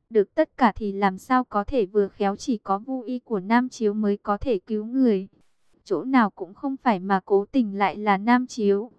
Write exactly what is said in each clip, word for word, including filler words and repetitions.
được tất cả thì làm sao có thể vừa khéo, chỉ có vô y của Nam Chiếu mới có thể cứu người. Chỗ nào cũng không phải mà cố tình lại là Nam Chiếu.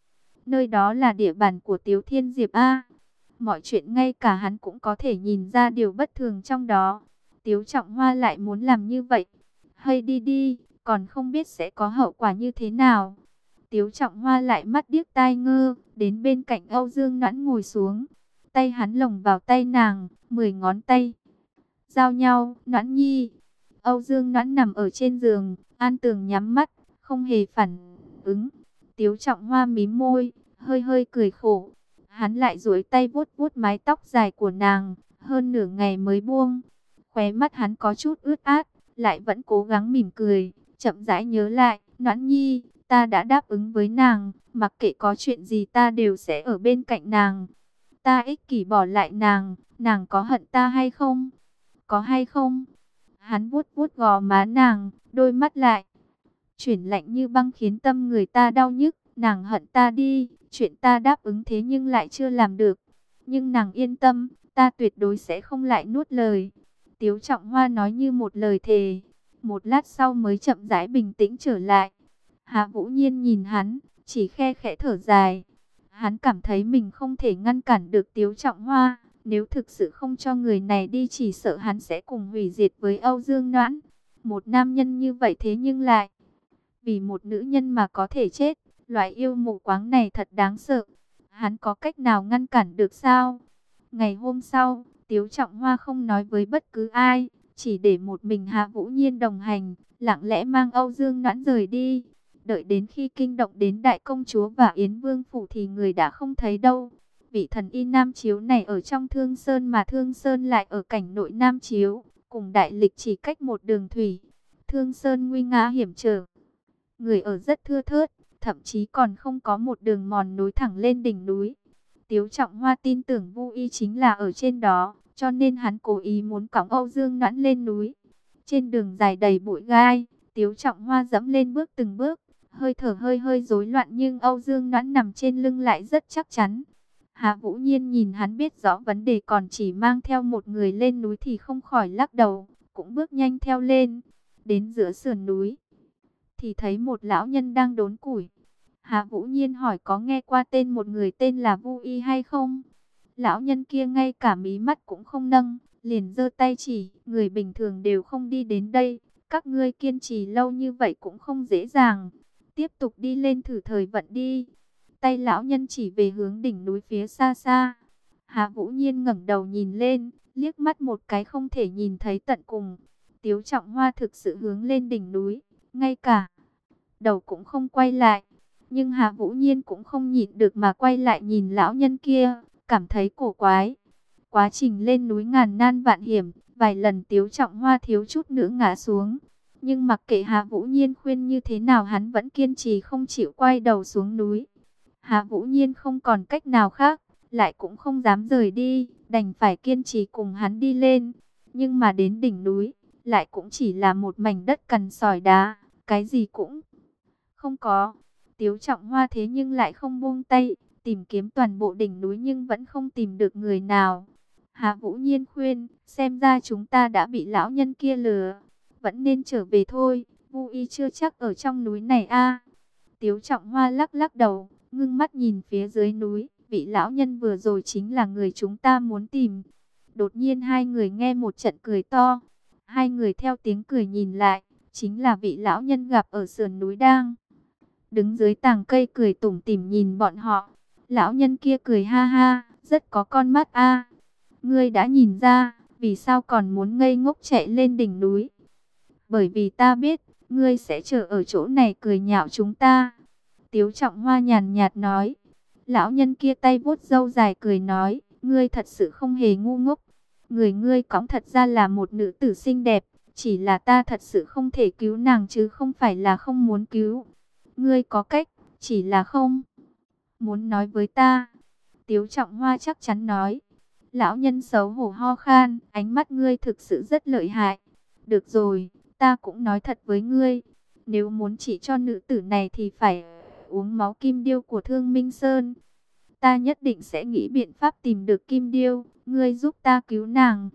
Nơi đó là địa bàn của Tiếu Thiên Diệp A. Mọi chuyện ngay cả hắn cũng có thể nhìn ra điều bất thường trong đó. Tiếu Trọng Hoa lại muốn làm như vậy. Hay đi đi, còn không biết sẽ có hậu quả như thế nào. Tiếu Trọng Hoa lại mắt điếc tai ngơ, đến bên cạnh Âu Dương Noãn ngồi xuống. Tay hắn lồng vào tay nàng, mười ngón tay giao nhau. Noãn nhi. Âu Dương Noãn nằm ở trên giường, An Tường nhắm mắt, không hề phản ứng. Tiếu Trọng Hoa mím môi, hơi hơi cười khổ. Hắn lại duỗi tay vuốt vuốt mái tóc dài của nàng, hơn nửa ngày mới buông. Khóe mắt hắn có chút ướt át, lại vẫn cố gắng mỉm cười, chậm rãi nhớ lại, Noãn nhi, ta đã đáp ứng với nàng, mặc kệ có chuyện gì ta đều sẽ ở bên cạnh nàng. Ta ích kỷ bỏ lại nàng, nàng có hận ta hay không? Có hay không? Hắn vuốt vuốt gò má nàng, đôi mắt lại chuyển lạnh như băng khiến tâm người ta đau nhức. Nàng hận ta đi, chuyện ta đáp ứng thế nhưng lại chưa làm được. Nhưng nàng yên tâm, ta tuyệt đối sẽ không lại nuốt lời. Tiếu Trọng Hoa nói như một lời thề. Một lát sau mới chậm rãi bình tĩnh trở lại. Hạ Vũ Nhiên nhìn hắn, chỉ khe khẽ thở dài. Hắn cảm thấy mình không thể ngăn cản được Tiếu Trọng Hoa. Nếu thực sự không cho người này đi, chỉ sợ hắn sẽ cùng hủy diệt với Âu Dương Noãn. Một nam nhân như vậy thế nhưng lại vì một nữ nhân mà có thể chết. Loại yêu mù quáng này thật đáng sợ. Hắn có cách nào ngăn cản được sao? Ngày hôm sau, Tiếu Trọng Hoa không nói với bất cứ ai, chỉ để một mình Hạ Vũ Nhiên đồng hành, lặng lẽ mang Âu Dương Noãn rời đi. Đợi đến khi kinh động đến Đại Công Chúa và Yến Vương Phủ thì người đã không thấy đâu. Vị thần y Nam Chiếu này ở trong Thương Sơn mà Thương Sơn lại ở cảnh nội Nam Chiếu, cùng Đại Lịch chỉ cách một đường thủy. Thương Sơn nguy nga hiểm trở, người ở rất thưa thớt, thậm chí còn không có một đường mòn nối thẳng lên đỉnh núi. Tiếu Trọng Hoa tin tưởng Vu Y chính là ở trên đó, cho nên hắn cố ý muốn cõng Âu Dương Noãn lên núi. Trên đường dài đầy bụi gai, Tiếu Trọng Hoa dẫm lên bước từng bước, hơi thở hơi hơi rối loạn nhưng Âu Dương Noãn nằm trên lưng lại rất chắc chắn. Hạ Vũ Nhiên nhìn hắn biết rõ vấn đề còn chỉ mang theo một người lên núi thì không khỏi lắc đầu, cũng bước nhanh theo lên. Đến giữa sườn núi thì thấy một lão nhân đang đốn củi. Hạ Vũ Nhiên hỏi có nghe qua tên một người tên là Vu Y hay không? Lão nhân kia ngay cả mí mắt cũng không nâng, liền giơ tay chỉ, người bình thường đều không đi đến đây, các ngươi kiên trì lâu như vậy cũng không dễ dàng. Tiếp tục đi lên thử thời vận đi. Tay lão nhân chỉ về hướng đỉnh núi phía xa xa. Hạ Vũ Nhiên ngẩng đầu nhìn lên, liếc mắt một cái không thể nhìn thấy tận cùng. Tiếu Trọng Hoa thực sự hướng lên đỉnh núi, ngay cả đầu cũng không quay lại. Nhưng Hạ Vũ Nhiên cũng không nhịn được mà quay lại nhìn lão nhân kia, cảm thấy cổ quái. Quá trình lên núi ngàn nan vạn hiểm, vài lần Tiếu Trọng Hoa thiếu chút nữa ngã xuống. Nhưng mặc kệ Hạ Vũ Nhiên khuyên như thế nào hắn vẫn kiên trì không chịu quay đầu xuống núi. Hạ Vũ Nhiên không còn cách nào khác, lại cũng không dám rời đi, đành phải kiên trì cùng hắn đi lên. Nhưng mà đến đỉnh núi, lại cũng chỉ là một mảnh đất cằn sỏi đá, cái gì cũng không có. Tiếu Trọng Hoa thế nhưng lại không buông tay, tìm kiếm toàn bộ đỉnh núi nhưng vẫn không tìm được người nào. Hạ Vũ Nhiên khuyên, xem ra chúng ta đã bị lão nhân kia lừa, vẫn nên trở về thôi, Vu Y chưa chắc ở trong núi này a. Tiếu Trọng Hoa lắc lắc đầu, ngưng mắt nhìn phía dưới núi, vị lão nhân vừa rồi chính là người chúng ta muốn tìm. Đột nhiên hai người nghe một trận cười to, hai người theo tiếng cười nhìn lại, chính là vị lão nhân gặp ở sườn núi đang đứng dưới tàng cây cười tủm tỉm nhìn bọn họ. Lão nhân kia cười ha ha, rất có con mắt a. Ngươi đã nhìn ra, vì sao còn muốn ngây ngốc chạy lên đỉnh núi? Bởi vì ta biết, ngươi sẽ chờ ở chỗ này cười nhạo chúng ta. Tiếu Trọng Hoa nhàn nhạt nói. Lão nhân kia tay vuốt râu dài cười nói, ngươi thật sự không hề ngu ngốc. Người ngươi cõng thật ra là một nữ tử xinh đẹp, chỉ là ta thật sự không thể cứu nàng chứ không phải là không muốn cứu. Ngươi có cách, chỉ là không muốn nói với ta. Tiếu Trọng Hoa chắc chắn nói. Lão nhân xấu hổ ho khan, ánh mắt ngươi thực sự rất lợi hại. Được rồi, ta cũng nói thật với ngươi. Nếu muốn chỉ cho nữ tử này thì phải uống máu kim điêu của Thương Minh Sơn. Ta nhất định sẽ nghĩ biện pháp tìm được kim điêu, ngươi giúp ta cứu nàng.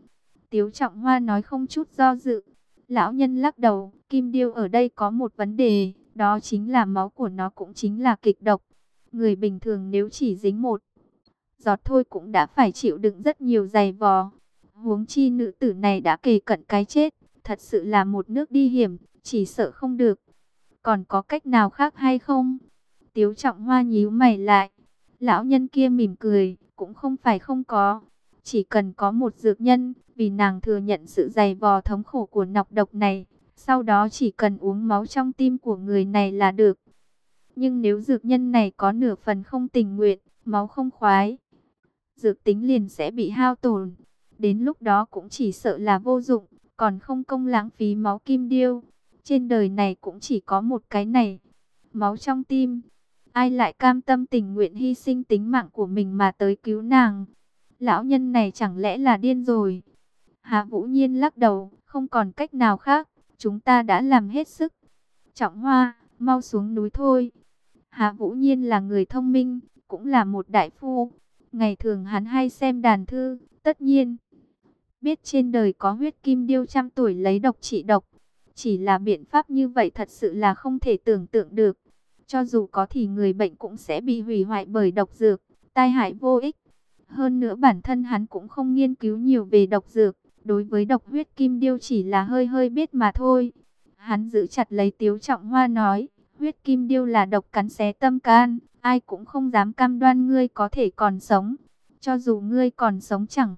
Tiếu Trọng Hoa nói không chút do dự. Lão nhân lắc đầu, kim điêu ở đây có một vấn đề, đó chính là máu của nó cũng chính là kịch độc. Người bình thường nếu chỉ dính một giọt thôi cũng đã phải chịu đựng rất nhiều giày vò. Huống chi nữ tử này đã kề cận cái chết, thật sự là một nước đi hiểm, chỉ sợ không được. Còn có cách nào khác hay không? Tiếu Trọng Hoa nhíu mày lại. Lão nhân kia mỉm cười, cũng không phải không có. Chỉ cần có một dược nhân, vì nàng thừa nhận sự dày vò thống khổ của nọc độc này. Sau đó chỉ cần uống máu trong tim của người này là được. Nhưng nếu dược nhân này có nửa phần không tình nguyện, máu không khoái, dược tính liền sẽ bị hao tổn. Đến lúc đó cũng chỉ sợ là vô dụng, còn không công lãng phí máu kim điêu. Trên đời này cũng chỉ có một cái này, máu trong tim. Ai lại cam tâm tình nguyện hy sinh tính mạng của mình mà tới cứu nàng? Lão nhân này chẳng lẽ là điên rồi? Hạ Vũ Nhiên lắc đầu, không còn cách nào khác, chúng ta đã làm hết sức. Trọng Hoa, mau xuống núi thôi. Hạ Vũ Nhiên là người thông minh, cũng là một đại phu. Ngày thường hắn hay xem đàn thư, tất nhiên biết trên đời có huyết kim điêu trăm tuổi lấy độc trị độc. Chỉ là biện pháp như vậy thật sự là không thể tưởng tượng được. Cho dù có thì người bệnh cũng sẽ bị hủy hoại bởi độc dược, tai hại vô ích. Hơn nữa bản thân hắn cũng không nghiên cứu nhiều về độc dược, đối với độc huyết kim điêu chỉ là hơi hơi biết mà thôi. Hắn giữ chặt lấy Tiếu Trọng Hoa nói, huyết kim điêu là độc cắn xé tâm can, ai cũng không dám cam đoan ngươi có thể còn sống. Cho dù ngươi còn sống chẳng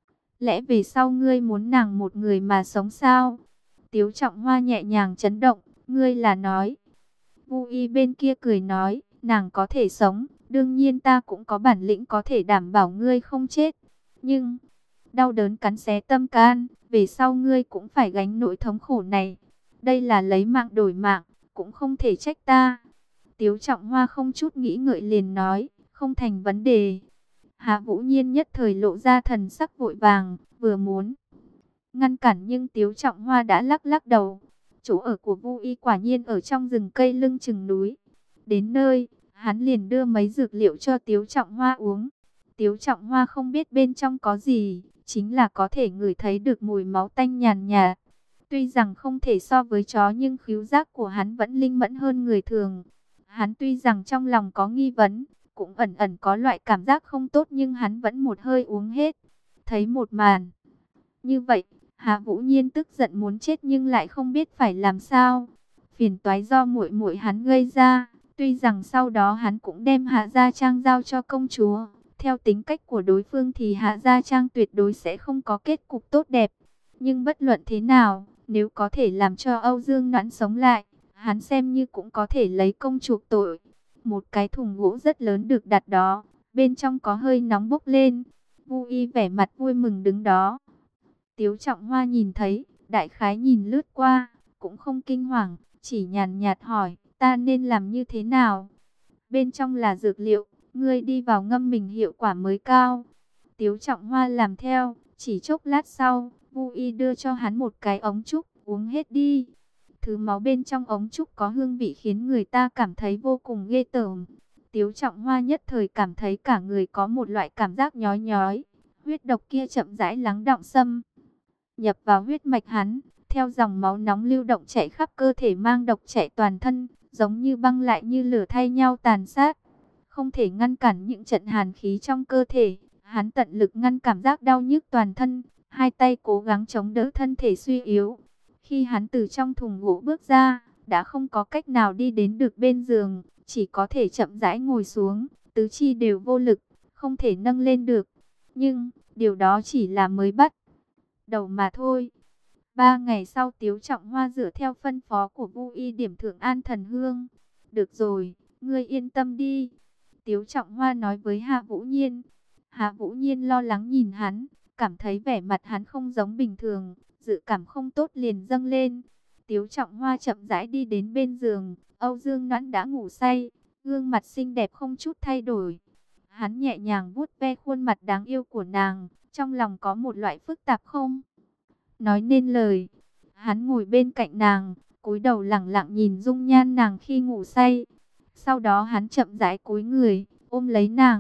lẽ về sau ngươi muốn nàng một người mà sống sao? Tiếu Trọng Hoa nhẹ nhàng chấn động, ngươi là nói. Vu y bên kia cười nói, nàng có thể sống, đương nhiên ta cũng có bản lĩnh có thể đảm bảo ngươi không chết. Nhưng, đau đớn cắn xé tâm can, về sau ngươi cũng phải gánh nỗi thống khổ này. Đây là lấy mạng đổi mạng, cũng không thể trách ta. Tiếu Trọng Hoa không chút nghĩ ngợi liền nói, không thành vấn đề. Hạ Vũ Nhiên nhất thời lộ ra thần sắc vội vàng, vừa muốn ngăn cản nhưng Tiếu Trọng Hoa đã lắc lắc đầu. Chỗ ở của Vu Y quả nhiên ở trong rừng cây lưng chừng núi. Đến nơi, hắn liền đưa mấy dược liệu cho Tiếu Trọng Hoa uống. Tiếu Trọng Hoa không biết bên trong có gì, chính là có thể ngửi thấy được mùi máu tanh nhàn nhạt. Tuy rằng không thể so với chó nhưng khứu giác của hắn vẫn linh mẫn hơn người thường. Hắn tuy rằng trong lòng có nghi vấn, cũng ẩn ẩn có loại cảm giác không tốt nhưng hắn vẫn một hơi uống hết. Thấy một màn như vậy, Hạ Vũ Nhiên tức giận muốn chết nhưng lại không biết phải làm sao. Phiền toái do muội muội hắn gây ra, tuy rằng sau đó hắn cũng đem Hạ Gia Trang giao cho công chúa. Theo tính cách của đối phương thì Hạ Gia Trang tuyệt đối sẽ không có kết cục tốt đẹp. Nhưng bất luận thế nào, nếu có thể làm cho Âu Dương Noãn sống lại, hắn xem như cũng có thể lấy công chuộc tội. Một cái thùng gỗ rất lớn được đặt đó, bên trong có hơi nóng bốc lên. Vu Y vẻ mặt vui mừng đứng đó. Tiếu Trọng Hoa nhìn thấy, đại khái nhìn lướt qua, cũng không kinh hoàng, chỉ nhàn nhạt hỏi, ta nên làm như thế nào? Bên trong là dược liệu, ngươi đi vào ngâm mình hiệu quả mới cao. Tiếu Trọng Hoa làm theo, chỉ chốc lát sau, Vu Y đưa cho hắn một cái ống trúc, uống hết đi. Thứ máu bên trong ống trúc có hương vị khiến người ta cảm thấy vô cùng ghê tởm. Tiếu Trọng Hoa nhất thời cảm thấy cả người có một loại cảm giác nhói nhói. Huyết độc kia chậm rãi lắng đọng xâm nhập vào huyết mạch hắn, theo dòng máu nóng lưu động chạy khắp cơ thể mang độc chạy toàn thân, giống như băng lại như lửa thay nhau tàn sát. Không thể ngăn cản những trận hàn khí trong cơ thể, hắn tận lực ngăn cảm giác đau nhức toàn thân, hai tay cố gắng chống đỡ thân thể suy yếu. Khi hắn từ trong thùng gỗ bước ra, đã không có cách nào đi đến được bên giường, chỉ có thể chậm rãi ngồi xuống, tứ chi đều vô lực, không thể nâng lên được. Nhưng, điều đó chỉ là mới bắt đầu mà thôi. Ba ngày sau Tiếu Trọng Hoa dựa theo phân phó của Vu Y điểm thượng an thần hương. Được rồi, ngươi yên tâm đi. Tiếu Trọng Hoa nói với Hạ Vũ Nhiên. Hạ Vũ Nhiên lo lắng nhìn hắn, cảm thấy vẻ mặt hắn không giống bình thường, dự cảm không tốt liền dâng lên. Tiếu Trọng Hoa chậm rãi đi đến bên giường, Âu Dương Noãn đã ngủ say, gương mặt xinh đẹp không chút thay đổi. Hắn nhẹ nhàng vuốt ve khuôn mặt đáng yêu của nàng, trong lòng có một loại phức tạp không nói nên lời. Hắn ngồi bên cạnh nàng, cúi đầu lẳng lặng nhìn dung nhan nàng khi ngủ say. Sau đó hắn chậm rãi cúi người, ôm lấy nàng,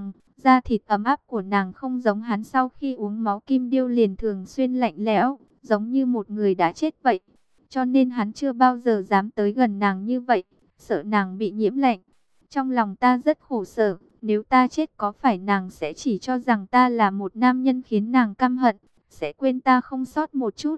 Da thịt ấm áp của nàng không giống hắn sau khi uống máu kim điêu liền thường xuyên lạnh lẽo, giống như một người đã chết vậy. Cho nên hắn chưa bao giờ dám tới gần nàng như vậy, sợ nàng bị nhiễm lạnh. Trong lòng ta rất khổ sở, nếu ta chết có phải nàng sẽ chỉ cho rằng ta là một nam nhân khiến nàng căm hận, sẽ quên ta không sót một chút.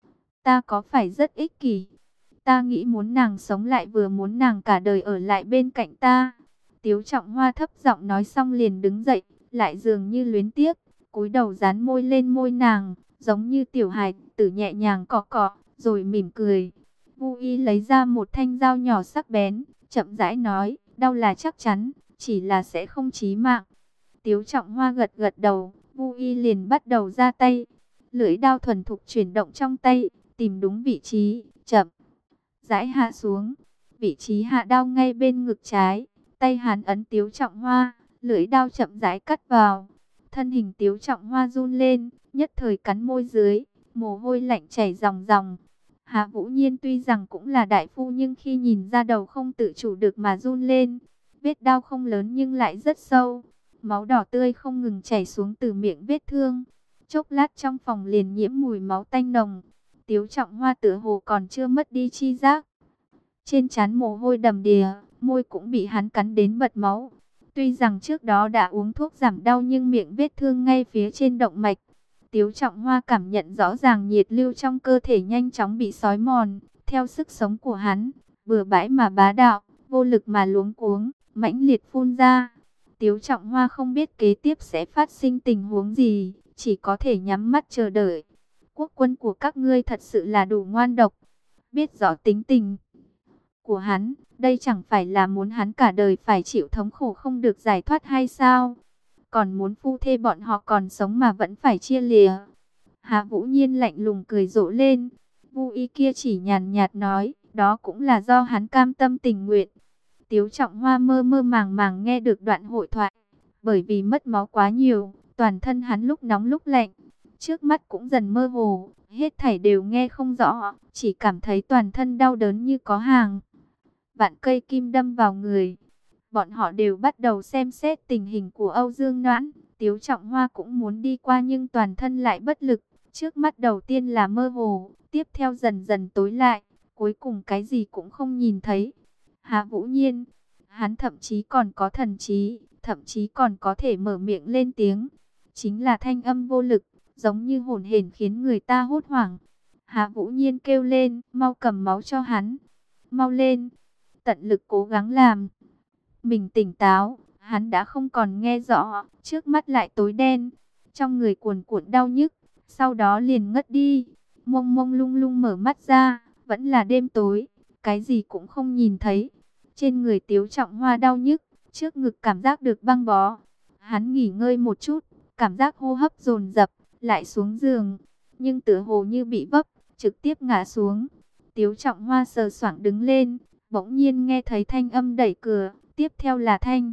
Ta có phải rất ích kỷ? Ta nghĩ muốn nàng sống lại vừa muốn nàng cả đời ở lại bên cạnh ta. Tiếu Trọng Hoa thấp giọng nói xong liền đứng dậy, lại dường như luyến tiếc, cúi đầu dán môi lên môi nàng, giống như tiểu hài tử nhẹ nhàng cọ cọ, rồi mỉm cười. Vu Y lấy ra một thanh dao nhỏ sắc bén, chậm rãi nói, đau là chắc chắn, chỉ là sẽ không chí mạng. Tiếu Trọng Hoa gật gật đầu, Vu Y liền bắt đầu ra tay. Lưỡi đao thuần thục chuyển động trong tay, tìm đúng vị trí, chậm rãi hạ xuống. Vị trí hạ đao ngay bên ngực trái, tay hắn ấn Tiếu Trọng Hoa, lưỡi đao chậm rãi cắt vào. Thân hình Tiếu Trọng Hoa run lên, nhất thời cắn môi dưới, mồ hôi lạnh chảy ròng ròng. Hạ Vũ Nhiên tuy rằng cũng là đại phu nhưng khi nhìn ra đầu không tự chủ được mà run lên. Vết đao không lớn nhưng lại rất sâu, máu đỏ tươi không ngừng chảy xuống từ miệng vết thương. Chốc lát trong phòng liền nhiễm mùi máu tanh nồng. Tiếu Trọng Hoa tựa hồ còn chưa mất đi chi giác. Trên trán mồ hôi đầm đìa, môi cũng bị hắn cắn đến bật máu. Tuy rằng trước đó đã uống thuốc giảm đau nhưng miệng vết thương ngay phía trên động mạch. Tiếu Trọng Hoa cảm nhận rõ ràng nhiệt lưu trong cơ thể nhanh chóng bị xói mòn. Theo sức sống của hắn, bừa bãi mà bá đạo, vô lực mà luống cuống, mãnh liệt phun ra. Tiếu Trọng Hoa không biết kế tiếp sẽ phát sinh tình huống gì, chỉ có thể nhắm mắt chờ đợi. Quốc quân của các ngươi thật sự là đủ ngoan độc, biết rõ tính tình của hắn, đây chẳng phải là muốn hắn cả đời phải chịu thống khổ không được giải thoát hay sao? Còn muốn phu thê bọn họ còn sống mà vẫn phải chia lìa. Hạ Vũ Nhiên lạnh lùng cười rộ lên. Vu Y kia chỉ nhàn nhạt nói, đó cũng là do hắn cam tâm tình nguyện. Tiếu Trọng Hoa mơ mơ màng màng nghe được đoạn hội thoại. Bởi vì mất máu quá nhiều, toàn thân hắn lúc nóng lúc lạnh, trước mắt cũng dần mơ hồ, hết thảy đều nghe không rõ, chỉ cảm thấy toàn thân đau đớn như có hàng vạn cây kim đâm vào người. Bọn họ đều bắt đầu xem xét tình hình của Âu Dương Noãn. Tiếu Trọng Hoa cũng muốn đi qua nhưng toàn thân lại bất lực. Trước mắt đầu tiên là mơ hồ, tiếp theo dần dần tối lại, cuối cùng cái gì cũng không nhìn thấy. Hạ Vũ Nhiên, hắn thậm chí còn có thần trí, thậm chí còn có thể mở miệng lên tiếng. Chính là thanh âm vô lực, giống như hồn hển khiến người ta hốt hoảng. Hạ Vũ Nhiên kêu lên, mau cầm máu cho hắn, mau lên, tận lực cố gắng làm mình tỉnh táo. Hắn đã không còn nghe rõ, trước mắt lại tối đen, trong người cuồn cuộn đau nhức, sau đó liền ngất đi. Mông mông lung lung mở mắt ra, vẫn là đêm tối, cái gì cũng không nhìn thấy. Trên người Tiếu Trọng Hoa đau nhức, trước ngực cảm giác được băng bó. Hắn nghỉ ngơi một chút, cảm giác hô hấp dồn dập, lại xuống giường, nhưng tựa hồ như bị vấp, trực tiếp ngã xuống. Tiếu Trọng Hoa sờ soạng đứng lên, bỗng nhiên nghe thấy thanh âm đẩy cửa, tiếp theo là thanh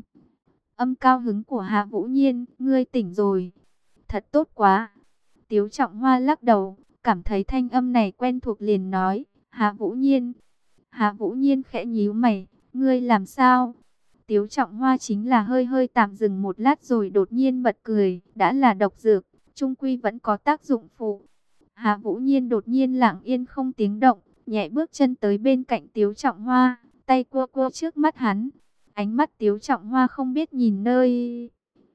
âm cao hứng của Hạ Vũ Nhiên, ngươi tỉnh rồi, thật tốt quá. Tiếu Trọng Hoa lắc đầu, cảm thấy thanh âm này quen thuộc liền nói, Hạ Vũ Nhiên. Hạ Vũ Nhiên khẽ nhíu mày, ngươi làm sao? Tiếu Trọng Hoa chính là hơi hơi tạm dừng một lát rồi đột nhiên bật cười, đã là độc dược, chung quy vẫn có tác dụng phụ. Hạ Vũ Nhiên đột nhiên lặng yên không tiếng động, nhẹ bước chân tới bên cạnh Tiếu Trọng Hoa, tay cua cua trước mắt hắn. Ánh mắt Tiếu Trọng Hoa không biết nhìn nơi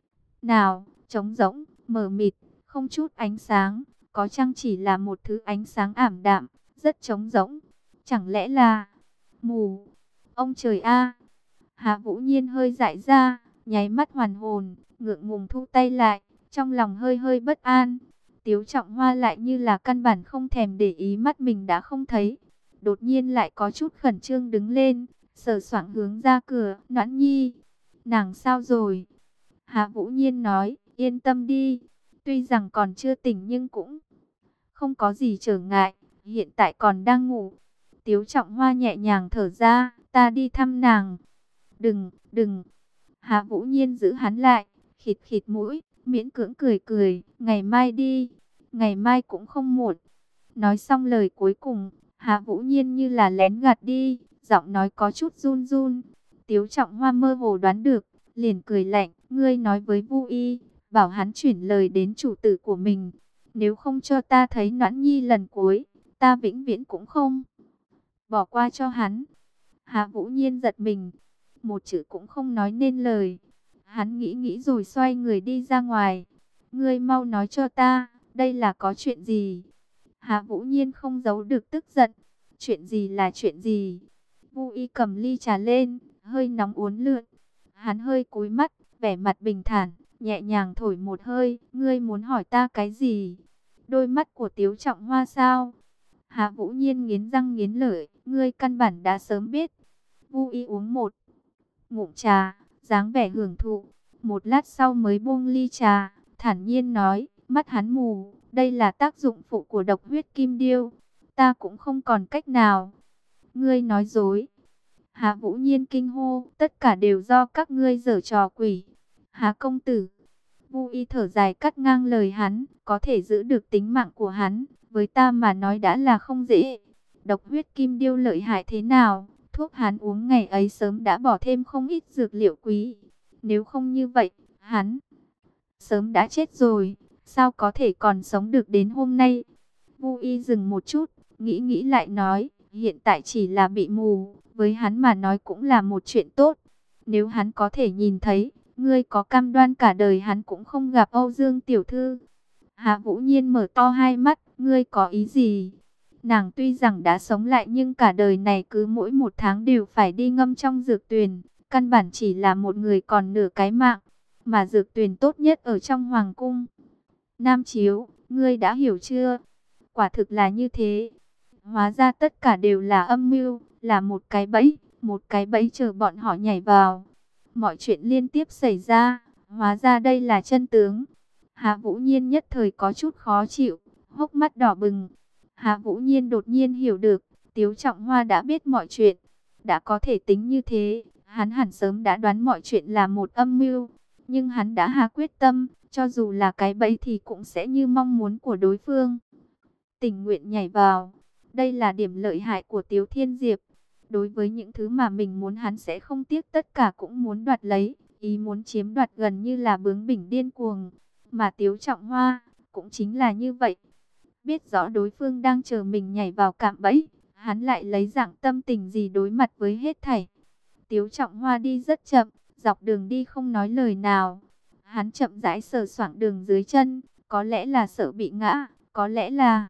nào, trống rỗng, mờ mịt, không chút ánh sáng, có chăng chỉ là một thứ ánh sáng ảm đạm, rất trống rỗng. Chẳng lẽ là mù? Ông trời a! Hạ Vũ Nhiên hơi dại ra, nháy mắt hoàn hồn, ngượng ngùng thu tay lại, trong lòng hơi hơi bất an. Tiếu Trọng Hoa lại như là căn bản không thèm để ý mắt mình đã không thấy. Đột nhiên lại có chút khẩn trương đứng lên, sờ soạng hướng ra cửa, Noãn Nhi, nàng sao rồi? Hạ Vũ Nhiên nói, yên tâm đi, tuy rằng còn chưa tỉnh nhưng cũng không có gì trở ngại, hiện tại còn đang ngủ. Tiếu Trọng Hoa nhẹ nhàng thở ra, ta đi thăm nàng. Đừng, đừng. Hạ Vũ Nhiên giữ hắn lại, khịt khịt mũi, miễn cưỡng cười cười, ngày mai đi, ngày mai cũng không muộn. Nói xong lời cuối cùng, Hạ Vũ Nhiên như là lén gạt đi, giọng nói có chút run run. Tiếu Trọng Hoa mơ hồ đoán được, liền cười lạnh, ngươi nói với Vu Y, bảo hắn chuyển lời đến chủ tử của mình. Nếu không cho ta thấy Noãn Nhi lần cuối, ta vĩnh viễn cũng không bỏ qua cho hắn. Hạ Vũ Nhiên giật mình, một chữ cũng không nói nên lời. Hắn nghĩ nghĩ rồi xoay người đi ra ngoài. Ngươi mau nói cho ta, đây là có chuyện gì? Hạ Vũ Nhiên không giấu được tức giận. Chuyện gì là chuyện gì? Vu Y cầm ly trà lên, hơi nóng uốn lượn. Hắn hơi cúi mắt, vẻ mặt bình thản, nhẹ nhàng thổi một hơi. Ngươi muốn hỏi ta cái gì? Đôi mắt của Tiếu Trọng Hoa sao? Hạ Vũ Nhiên nghiến răng nghiến lợi, ngươi căn bản đã sớm biết. Vu Y uống một ngụm trà, dáng vẻ hưởng thụ. Một lát sau mới buông ly trà, thản nhiên nói, mắt hắn mù, đây là tác dụng phụ của độc huyết kim điêu. Ta cũng không còn cách nào. Ngươi nói dối. Hạ Vũ Nhiên kinh hô, tất cả đều do các ngươi giở trò quỷ. Hạ công tử. Vu Y thở dài cắt ngang lời hắn, có thể giữ được tính mạng của hắn, với ta mà nói đã là không dễ. Độc huyết kim điêu lợi hại thế nào, thuốc hắn uống ngày ấy sớm đã bỏ thêm không ít dược liệu quý. Nếu không như vậy, hắn sớm đã chết rồi, sao có thể còn sống được đến hôm nay? Vu Y dừng một chút, nghĩ nghĩ lại nói, hiện tại chỉ là bị mù, với hắn mà nói cũng là một chuyện tốt. Nếu hắn có thể nhìn thấy, ngươi có cam đoan cả đời hắn cũng không gặp Âu Dương tiểu thư? Hạ Vũ Nhiên mở to hai mắt, ngươi có ý gì? Nàng tuy rằng đã sống lại nhưng cả đời này cứ mỗi một tháng đều phải đi ngâm trong dược tuyền, căn bản chỉ là một người còn nửa cái mạng, mà dược tuyền tốt nhất ở trong hoàng cung. Nam Chiếu, ngươi đã hiểu chưa? Quả thực là như thế. Hóa ra tất cả đều là âm mưu, là một cái bẫy, một cái bẫy chờ bọn họ nhảy vào. Mọi chuyện liên tiếp xảy ra, hóa ra đây là chân tướng. Hạ Vũ Nhiên nhất thời có chút khó chịu, hốc mắt đỏ bừng. Hạ Vũ Nhiên đột nhiên hiểu được, Tiếu Trọng Hoa đã biết mọi chuyện. Đã có thể tính như thế, hắn hẳn sớm đã đoán mọi chuyện là một âm mưu. Nhưng hắn đã hạ quyết tâm, cho dù là cái bẫy thì cũng sẽ như mong muốn của đối phương. Tình nguyện nhảy vào. Đây là điểm lợi hại của Tiếu Thiên Diệp. Đối với những thứ mà mình muốn hắn sẽ không tiếc tất cả cũng muốn đoạt lấy. Ý muốn chiếm đoạt gần như là bướng bỉnh điên cuồng. Mà Tiếu Trọng Hoa cũng chính là như vậy. Biết rõ đối phương đang chờ mình nhảy vào cạm bẫy, hắn lại lấy dạng tâm tình gì đối mặt với hết thảy. Tiếu Trọng Hoa đi rất chậm, dọc đường đi không nói lời nào. Hắn chậm rãi sờ soạng đường dưới chân, có lẽ là sợ bị ngã, có lẽ là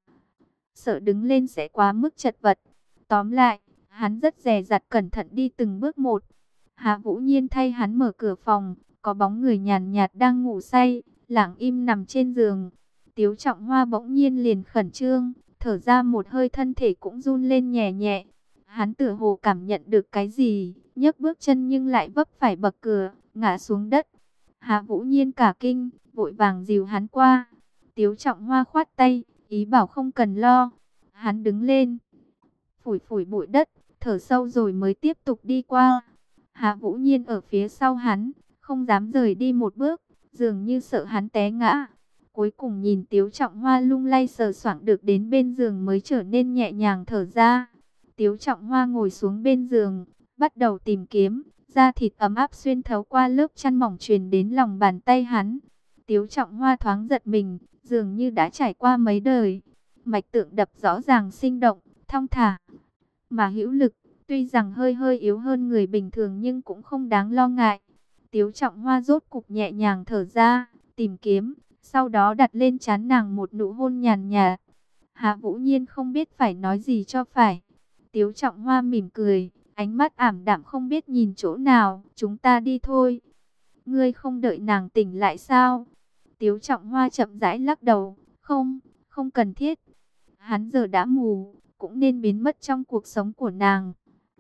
sợ đứng lên sẽ quá mức chật vật. Tóm lại, hắn rất dè dặt cẩn thận đi từng bước một. Hạ Vũ Nhiên thay hắn mở cửa phòng, có bóng người nhàn nhạt đang ngủ say, lặng im nằm trên giường. Tiếu Trọng Hoa bỗng nhiên liền khẩn trương, thở ra một hơi, thân thể cũng run lên nhẹ nhẹ. Hắn tựa hồ cảm nhận được cái gì, nhấc bước chân nhưng lại vấp phải bậc cửa, ngã xuống đất. Hạ Vũ Nhiên cả kinh, vội vàng dìu hắn qua. Tiếu Trọng Hoa khoát tay, ý bảo không cần lo. Hắn đứng lên, phủi phủi bụi đất, thở sâu rồi mới tiếp tục đi qua. Hạ Vũ Nhiên ở phía sau hắn, không dám rời đi một bước, dường như sợ hắn té ngã. Cuối cùng nhìn Tiếu Trọng Hoa lung lay sờ soạng được đến bên giường mới trở nên nhẹ nhàng thở ra. Tiếu Trọng Hoa ngồi xuống bên giường, bắt đầu tìm kiếm, da thịt ấm áp xuyên thấu qua lớp chăn mỏng truyền đến lòng bàn tay hắn. Tiếu Trọng Hoa thoáng giật mình, dường như đã trải qua mấy đời. Mạch tượng đập rõ ràng sinh động, thong thả, mà hữu lực, tuy rằng hơi hơi yếu hơn người bình thường nhưng cũng không đáng lo ngại. Tiếu Trọng Hoa rốt cục nhẹ nhàng thở ra, tìm kiếm, sau đó đặt lên trán nàng một nụ hôn nhàn nhạt. Hạ Vũ Nhiên không biết phải nói gì cho phải. Tiếu Trọng Hoa mỉm cười, ánh mắt ảm đạm không biết nhìn chỗ nào. Chúng ta đi thôi. Ngươi không đợi nàng tỉnh lại sao? Tiếu Trọng Hoa chậm rãi lắc đầu. Không, không cần thiết. Hắn giờ đã mù, cũng nên biến mất trong cuộc sống của nàng.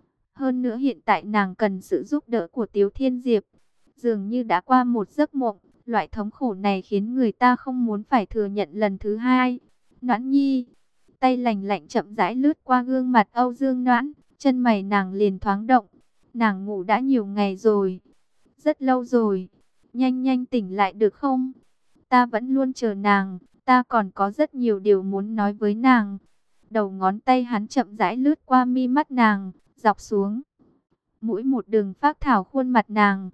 Hơn nữa hiện tại nàng cần sự giúp đỡ của Tiếu Thiên Diệp. Dường như đã qua một giấc mộng. Loại thống khổ này khiến người ta không muốn phải thừa nhận lần thứ hai. Noãn Nhi, tay lành lạnh chậm rãi lướt qua gương mặt Âu Dương Noãn, chân mày nàng liền thoáng động. Nàng ngủ đã nhiều ngày rồi, rất lâu rồi, nhanh nhanh tỉnh lại được không? Ta vẫn luôn chờ nàng, ta còn có rất nhiều điều muốn nói với nàng. Đầu ngón tay hắn chậm rãi lướt qua mi mắt nàng, dọc xuống mũi một đường phác thảo khuôn mặt nàng.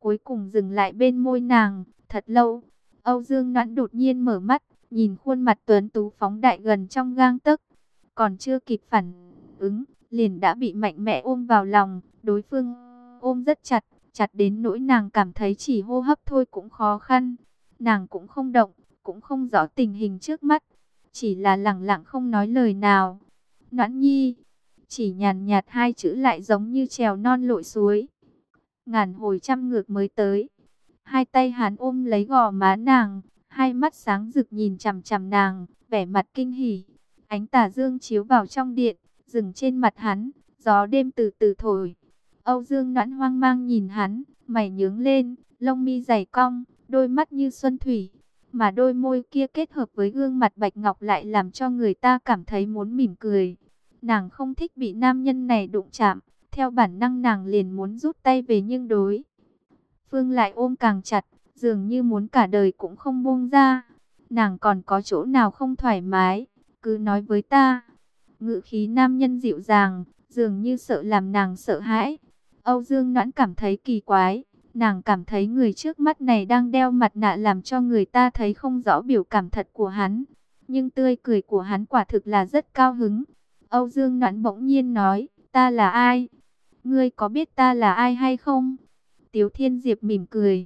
cuối cùng dừng lại bên môi nàng, thật lâu. Âu Dương Noãn đột nhiên mở mắt, nhìn khuôn mặt tuấn tú phóng đại gần trong gang tấc, còn chưa kịp phản ứng, liền đã bị mạnh mẽ ôm vào lòng. Đối phương ôm rất chặt, chặt đến nỗi nàng cảm thấy chỉ hô hấp thôi cũng khó khăn. Nàng cũng không động, cũng không rõ tình hình trước mắt, chỉ là lặng lặng không nói lời nào. Noãn Nhi, chỉ nhàn nhạt hai chữ lại giống như trèo non lội suối, ngàn hồi trăm ngược mới tới. Hai tay hắn ôm lấy gò má nàng, hai mắt sáng rực nhìn chằm chằm nàng, vẻ mặt kinh hỉ. Ánh tà dương chiếu vào trong điện, dừng trên mặt hắn, gió đêm từ từ thổi. Âu Dương Noãn hoang mang nhìn hắn, mày nhướng lên, lông mi dày cong, đôi mắt như xuân thủy, mà đôi môi kia kết hợp với gương mặt bạch ngọc lại làm cho người ta cảm thấy muốn mỉm cười. Nàng không thích bị nam nhân này đụng chạm, theo bản năng nàng liền muốn rút tay về, nhưng đối phương lại ôm càng chặt, dường như muốn cả đời cũng không buông ra. Nàng còn có chỗ nào không thoải mái, cứ nói với ta. Ngữ khí nam nhân dịu dàng, dường như sợ làm nàng sợ hãi. Âu Dương Noãn cảm thấy kỳ quái, nàng cảm thấy người trước mắt này đang đeo mặt nạ làm cho người ta thấy không rõ biểu cảm thật của hắn. Nhưng tươi cười của hắn quả thực là rất cao hứng. Âu Dương Noãn bỗng nhiên nói, ta là ai? Ngươi có biết ta là ai hay không? Tiếu Thiên Diệp mỉm cười,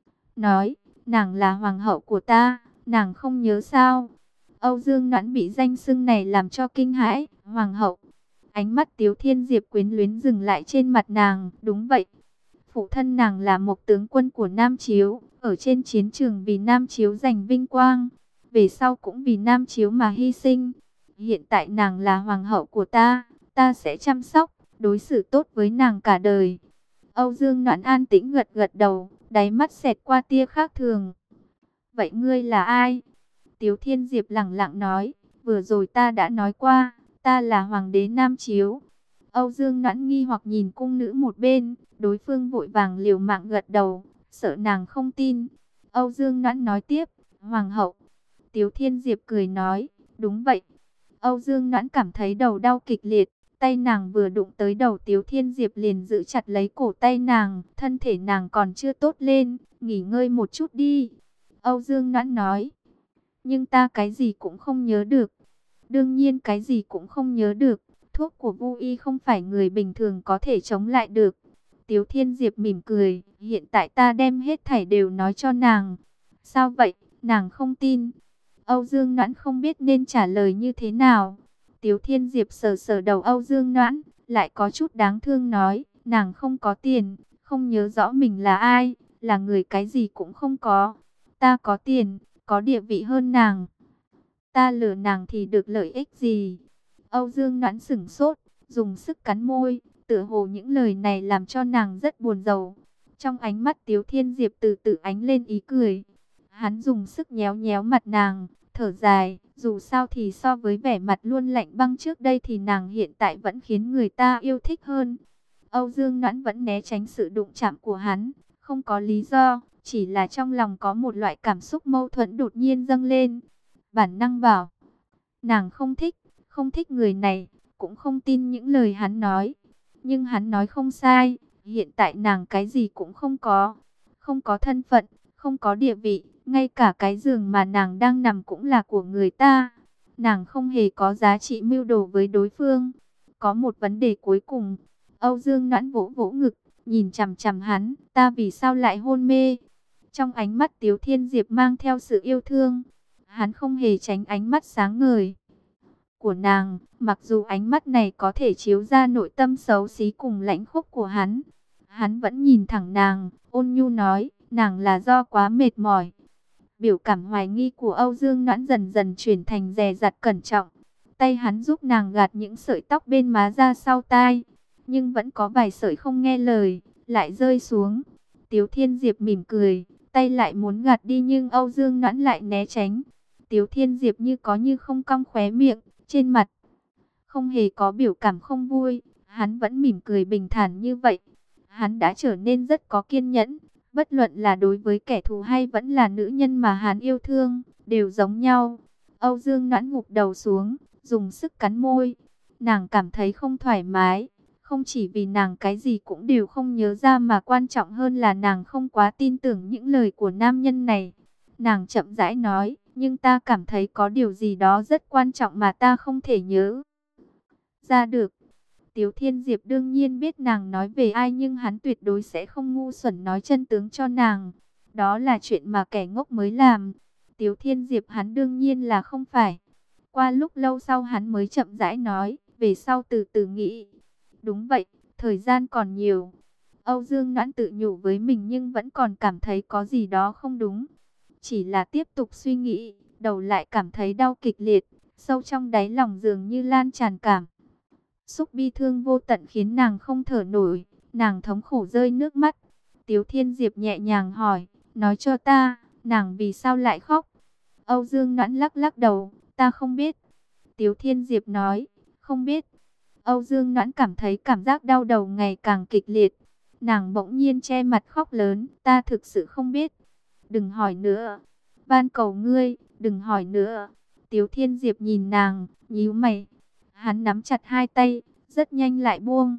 nói, nàng là hoàng hậu của ta, nàng không nhớ sao? Âu Dương Noãn bị danh xưng này làm cho kinh hãi, hoàng hậu. Ánh mắt Tiếu Thiên Diệp quyến luyến dừng lại trên mặt nàng, đúng vậy. Phụ thân nàng là một tướng quân của Nam Chiếu, ở trên chiến trường vì Nam Chiếu giành vinh quang, về sau cũng vì Nam Chiếu mà hy sinh. Hiện tại nàng là hoàng hậu của ta, ta sẽ chăm sóc, đối xử tốt với nàng cả đời. Âu Dương Noãn an tĩnh gật gật đầu, đáy mắt xẹt qua tia khác thường. Vậy ngươi là ai? Tiếu Thiên Diệp lẳng lặng nói, vừa rồi ta đã nói qua, ta là hoàng đế Nam Chiếu. Âu Dương Noãn nghi hoặc nhìn cung nữ một bên, đối phương vội vàng liều mạng gật đầu, sợ nàng không tin. Âu Dương Noãn nói tiếp, hoàng hậu. Tiếu Thiên Diệp cười nói, đúng vậy. Âu Dương Noãn cảm thấy đầu đau kịch liệt, tay nàng vừa đụng tới đầu Tiếu Thiên Diệp liền giữ chặt lấy cổ tay nàng, thân thể nàng còn chưa tốt lên, nghỉ ngơi một chút đi. Âu Dương Noãn nói, nhưng ta cái gì cũng không nhớ được. Đương nhiên cái gì cũng không nhớ được, thuốc của Vu Y không phải người bình thường có thể chống lại được. Tiếu Thiên Diệp mỉm cười, hiện tại ta đem hết thảy đều nói cho nàng. Sao vậy, nàng không tin? Âu Dương Noãn không biết nên trả lời như thế nào. Tiếu Thiên Diệp sờ sờ đầu Âu Dương Noãn, lại có chút đáng thương nói, nàng không có tiền, không nhớ rõ mình là ai, là người cái gì cũng không có. Ta có tiền, có địa vị hơn nàng. Ta lừa nàng thì được lợi ích gì? Âu Dương Noãn sửng sốt, dùng sức cắn môi, tựa hồ những lời này làm cho nàng rất buồn rầu. Trong ánh mắt Tiếu Thiên Diệp từ từ ánh lên ý cười. Hắn dùng sức nhéo nhéo mặt nàng, thở dài, dù sao thì so với vẻ mặt luôn lạnh băng trước đây thì nàng hiện tại vẫn khiến người ta yêu thích hơn. Âu Dương Noãn vẫn né tránh sự đụng chạm của hắn, không có lý do, chỉ là trong lòng có một loại cảm xúc mâu thuẫn đột nhiên dâng lên. Bản năng bảo, nàng không thích, không thích người này, cũng không tin những lời hắn nói. Nhưng hắn nói không sai, hiện tại nàng cái gì cũng không có, không có thân phận, không có địa vị, ngay cả cái giường mà nàng đang nằm cũng là của người ta. Nàng không hề có giá trị mưu đồ với đối phương. Có một vấn đề cuối cùng. Âu Dương Noãn vỗ vỗ ngực, nhìn chằm chằm hắn, ta vì sao lại hôn mê? Trong ánh mắt Tiếu Thiên Diệp mang theo sự yêu thương. Hắn không hề tránh ánh mắt sáng ngời của nàng, mặc dù ánh mắt này có thể chiếu ra nội tâm xấu xí cùng lãnh khốc của hắn. Hắn vẫn nhìn thẳng nàng, ôn nhu nói, nàng là do quá mệt mỏi. Biểu cảm hoài nghi của Âu Dương Noãn dần dần chuyển thành dè dặt cẩn trọng. Tay hắn giúp nàng gạt những sợi tóc bên má ra sau tai, nhưng vẫn có vài sợi không nghe lời, lại rơi xuống. Tiếu Thiên Diệp mỉm cười, tay lại muốn gạt đi nhưng Âu Dương Noãn lại né tránh. Tiếu Thiên Diệp như có như không cong khóe miệng, trên mặt không hề có biểu cảm không vui, hắn vẫn mỉm cười bình thản như vậy. Hắn đã trở nên rất có kiên nhẫn, bất luận là đối với kẻ thù hay vẫn là nữ nhân mà hắn yêu thương, đều giống nhau. Âu Dương Noãn gục đầu xuống, dùng sức cắn môi. Nàng cảm thấy không thoải mái, Không chỉ vì nàng cái gì cũng đều không nhớ ra, mà quan trọng hơn là nàng không quá tin tưởng những lời của nam nhân này. Nàng chậm rãi nói, nhưng ta cảm thấy có điều gì đó rất quan trọng mà ta không thể nhớ ra được. Tiếu Thiên Diệp đương nhiên biết nàng nói về ai, nhưng hắn tuyệt đối sẽ không ngu xuẩn nói chân tướng cho nàng. Đó là chuyện mà kẻ ngốc mới làm. Tiếu Thiên Diệp hắn đương nhiên là không phải. Qua lúc lâu sau hắn mới chậm rãi nói, về sau từ từ nghĩ. Đúng vậy, thời gian còn nhiều. Âu Dương Noãn tự nhủ với mình nhưng vẫn còn cảm thấy có gì đó không đúng. Chỉ là tiếp tục suy nghĩ, đầu lại cảm thấy đau kịch liệt, sâu trong đáy lòng dường như lan tràn cảm xúc bi thương vô tận khiến nàng không thở nổi, nàng thống khổ rơi nước mắt. Tiếu Thiên Diệp nhẹ nhàng hỏi, nói cho ta, nàng vì sao lại khóc? Âu Dương Noãn lắc lắc đầu, ta không biết. Tiếu Thiên Diệp nói, không biết. Âu Dương Noãn cảm thấy cảm giác đau đầu ngày càng kịch liệt. Nàng bỗng nhiên che mặt khóc lớn, ta thực sự không biết. Đừng hỏi nữa, van cầu ngươi, đừng hỏi nữa. Tiếu Thiên Diệp nhìn nàng, nhíu mày. Hắn nắm chặt hai tay, rất nhanh lại buông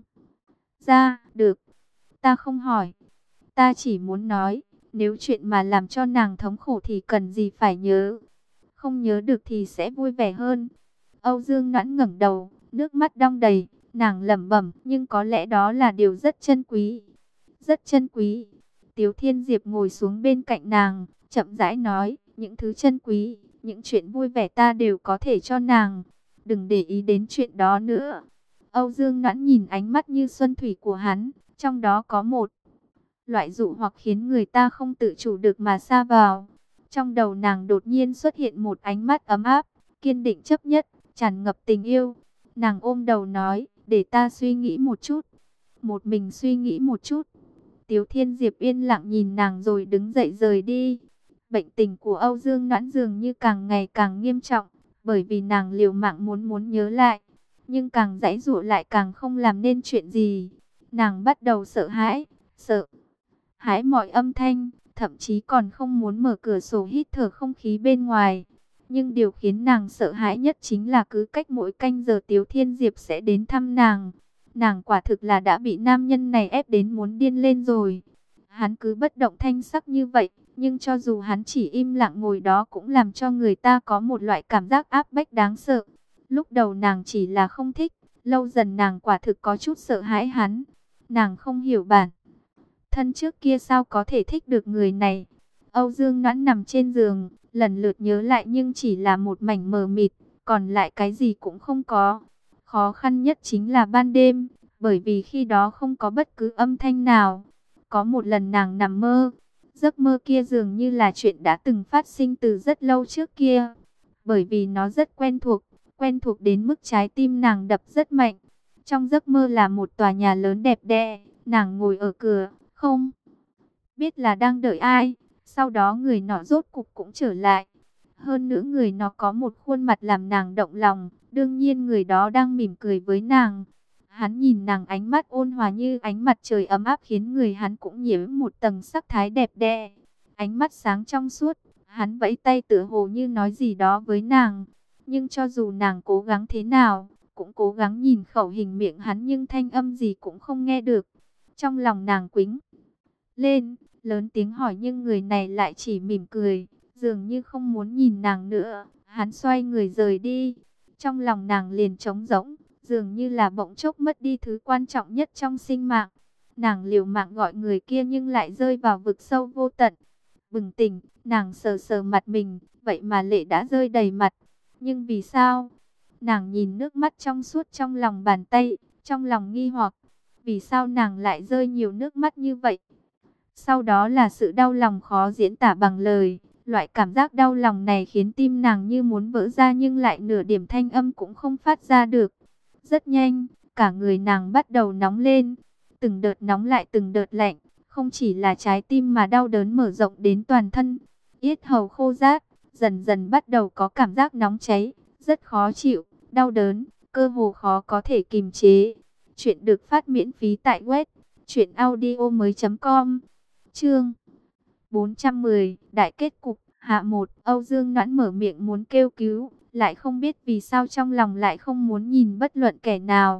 ra, được, ta không hỏi. Ta chỉ muốn nói, nếu chuyện mà làm cho nàng thống khổ thì cần gì phải nhớ. Không nhớ được thì sẽ vui vẻ hơn. Âu Dương Noãn ngẩng đầu, nước mắt đong đầy, nàng lẩm bẩm, nhưng có lẽ đó là điều rất chân quý. Rất chân quý. Tiếu Thiên Diệp ngồi xuống bên cạnh nàng, chậm rãi nói, những thứ chân quý, những chuyện vui vẻ ta đều có thể cho nàng. Đừng để ý đến chuyện đó nữa. Âu Dương Noãn nhìn ánh mắt như xuân thủy của hắn, trong đó có một loại dụ hoặc khiến người ta không tự chủ được mà sa vào. Trong đầu nàng đột nhiên xuất hiện một ánh mắt ấm áp, kiên định chấp nhất, tràn ngập tình yêu. Nàng ôm đầu nói, để ta suy nghĩ một chút. Một mình suy nghĩ một chút. Tiếu Thiên Diệp yên lặng nhìn nàng rồi đứng dậy rời đi. Bệnh tình của Âu Dương Noãn dường như càng ngày càng nghiêm trọng, bởi vì nàng liều mạng muốn muốn nhớ lại, nhưng càng giãy giụa lại càng không làm nên chuyện gì. Nàng bắt đầu sợ hãi, sợ hãi mọi âm thanh, thậm chí còn không muốn mở cửa sổ hít thở không khí bên ngoài. Nhưng điều khiến nàng sợ hãi nhất chính là cứ cách mỗi canh giờ Tiếu Thiên Diệp sẽ đến thăm nàng. Nàng quả thực là đã bị nam nhân này ép đến muốn điên lên rồi. Hắn cứ bất động thanh sắc như vậy, nhưng cho dù hắn chỉ im lặng ngồi đó cũng làm cho người ta có một loại cảm giác áp bách đáng sợ. Lúc đầu nàng chỉ là không thích, lâu dần nàng quả thực có chút sợ hãi hắn. Nàng không hiểu bản thân trước kia sao có thể thích được người này. Âu Dương Noãn nằm trên giường, lần lượt nhớ lại nhưng chỉ là một mảnh mờ mịt, còn lại cái gì cũng không có. Khó khăn nhất chính là ban đêm, bởi vì khi đó không có bất cứ âm thanh nào. Có một lần nàng nằm mơ, giấc mơ kia dường như là chuyện đã từng phát sinh từ rất lâu trước kia. Bởi vì nó rất quen thuộc, quen thuộc đến mức trái tim nàng đập rất mạnh. Trong giấc mơ là một tòa nhà lớn đẹp đẽ, nàng ngồi ở cửa, không biết là đang đợi ai. Sau đó người nọ rốt cục cũng trở lại. Hơn nữa người nó có một khuôn mặt làm nàng động lòng. Đương nhiên người đó đang mỉm cười với nàng. Hắn nhìn nàng ánh mắt ôn hòa như ánh mặt trời ấm áp khiến người hắn cũng nhiễm một tầng sắc thái đẹp đẽ. Ánh mắt sáng trong suốt, hắn vẫy tay tựa hồ như nói gì đó với nàng. Nhưng cho dù nàng cố gắng thế nào, cũng cố gắng nhìn khẩu hình miệng hắn nhưng thanh âm gì cũng không nghe được. Trong lòng nàng quĩnh lên, lớn tiếng hỏi nhưng người này lại chỉ mỉm cười, dường như không muốn nhìn nàng nữa. Hắn xoay người rời đi. Trong lòng nàng liền trống rỗng, dường như là bỗng chốc mất đi thứ quan trọng nhất trong sinh mạng. Nàng liều mạng gọi người kia nhưng lại rơi vào vực sâu vô tận. Bừng tỉnh, nàng sờ sờ mặt mình, vậy mà lệ đã rơi đầy mặt. Nhưng vì sao? Nàng nhìn nước mắt trong suốt trong lòng bàn tay, trong lòng nghi hoặc. Vì sao nàng lại rơi nhiều nước mắt như vậy? Sau đó là sự đau lòng khó diễn tả bằng lời. Loại cảm giác đau lòng này khiến tim nàng như muốn vỡ ra nhưng lại nửa điểm thanh âm cũng không phát ra được. Rất nhanh, cả người nàng bắt đầu nóng lên. Từng đợt nóng lại từng đợt lạnh. Không chỉ là trái tim mà đau đớn mở rộng đến toàn thân. Yết hầu khô rát, dần dần bắt đầu có cảm giác nóng cháy. Rất khó chịu, đau đớn, cơ hồ khó có thể kìm chế. Chuyện được phát miễn phí tại web truyện audio mới chấm com. Chương bốn trăm mười, Đại kết cục, hạ một. Âu Dương Noãn mở miệng muốn kêu cứu, lại không biết vì sao trong lòng lại không muốn nhìn bất luận kẻ nào.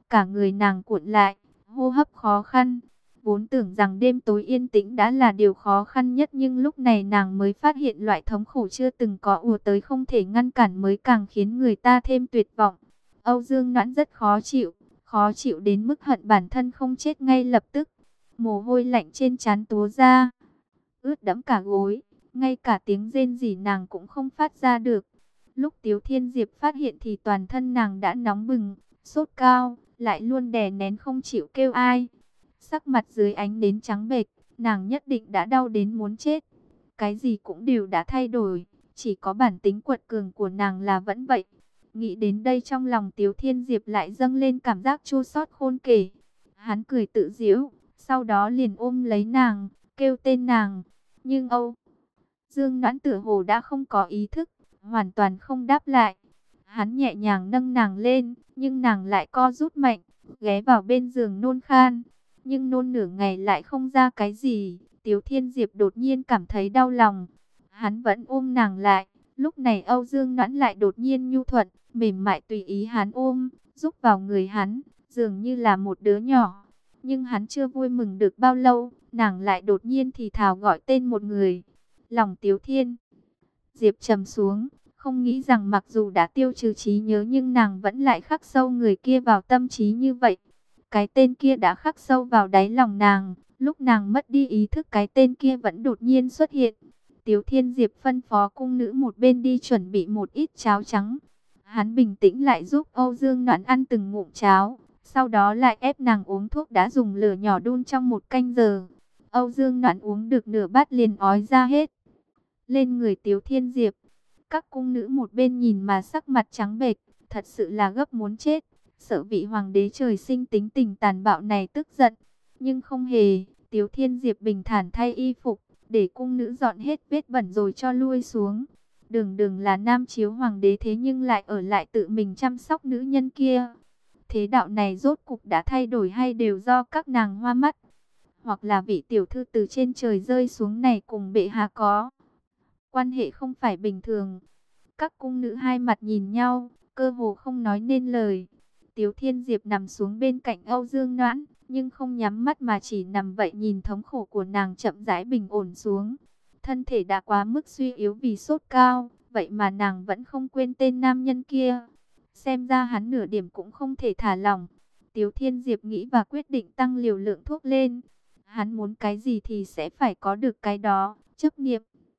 cả người nàng cuộn lại, hô hấp khó khăn. Vốn tưởng rằng đêm tối yên tĩnh đã là điều khó khăn nhất, nhưng lúc này nàng mới phát hiện loại thống khổ chưa từng có ùa tới không thể ngăn cản mới càng khiến người ta thêm tuyệt vọng. Âu Dương Noãn rất khó chịu, khó chịu đến mức hận bản thân không chết ngay lập tức. Mồ hôi lạnh trên trán túa ra, ướt đẫm cả gối, ngay cả tiếng rên rỉ nàng cũng không phát ra được. Lúc Tiếu Thiên Diệp phát hiện thì toàn thân nàng đã nóng bừng, sốt cao, lại luôn đè nén không chịu kêu ai. Sắc mặt dưới ánh nến trắng bệch, nàng nhất định đã đau đến muốn chết. Cái gì cũng đều đã thay đổi, chỉ có bản tính quật cường của nàng là vẫn vậy. Nghĩ đến đây trong lòng Tiếu Thiên Diệp lại dâng lên cảm giác chua xót khôn kể. Hắn cười tự giễu, sau đó liền ôm lấy nàng, kêu tên nàng. Nhưng Âu Dương Noãn tựa hồ đã không có ý thức, hoàn toàn không đáp lại. Hắn nhẹ nhàng nâng nàng lên, nhưng nàng lại co rút mạnh, ghé vào bên giường nôn khan. Nhưng nôn nửa ngày lại không ra cái gì. Tiếu Thiên Diệp đột nhiên cảm thấy đau lòng. Hắn vẫn ôm nàng lại. Lúc này Âu Dương Noãn lại đột nhiên nhu thuận, mềm mại tùy ý hắn ôm, giúp vào người hắn, dường như là một đứa nhỏ. Nhưng hắn chưa vui mừng được bao lâu, nàng lại đột nhiên thì thào gọi tên một người. Lòng Tiếu Thiên Diệp trầm xuống, không nghĩ rằng mặc dù đã tiêu trừ trí nhớ nhưng nàng vẫn lại khắc sâu người kia vào tâm trí như vậy. Cái tên kia đã khắc sâu vào đáy lòng nàng, lúc nàng mất đi ý thức cái tên kia vẫn đột nhiên xuất hiện. Tiếu Thiên Diệp phân phó cung nữ một bên đi chuẩn bị một ít cháo trắng. Hắn bình tĩnh lại giúp Âu Dương Noãn ăn từng ngụm cháo, sau đó lại ép nàng uống thuốc đã dùng lửa nhỏ đun trong một canh giờ. Âu Dương Noãn uống được nửa bát liền ói ra hết lên người Tiếu Thiên Diệp. Các cung nữ một bên nhìn mà sắc mặt trắng bệch, thật sự là gấp muốn chết. Sợ vị hoàng đế trời sinh tính tình tàn bạo này tức giận, nhưng không hề. Tiếu Thiên Diệp bình thản thay y phục, để cung nữ dọn hết vết bẩn rồi cho lui xuống. Đường đường là nam chiếu hoàng đế thế nhưng lại ở lại tự mình chăm sóc nữ nhân kia. Thế đạo này rốt cục đã thay đổi hay đều do các nàng hoa mắt? Hoặc là vị tiểu thư từ trên trời rơi xuống này cùng bệ hạ có quan hệ không phải bình thường? Các cung nữ hai mặt nhìn nhau, cơ hồ không nói nên lời. Tiếu Thiên Diệp nằm xuống bên cạnh Âu Dương Noãn, nhưng không nhắm mắt mà chỉ nằm vậy nhìn thống khổ của nàng chậm rãi bình ổn xuống. Thân thể đã quá mức suy yếu vì sốt cao, vậy mà nàng vẫn không quên tên nam nhân kia. Xem ra hắn nửa điểm cũng không thể thả lỏng. Tiếu Thiên Diệp nghĩ và quyết định tăng liều lượng thuốc lên. Hắn muốn cái gì thì sẽ phải có được cái đó, chấp niệm.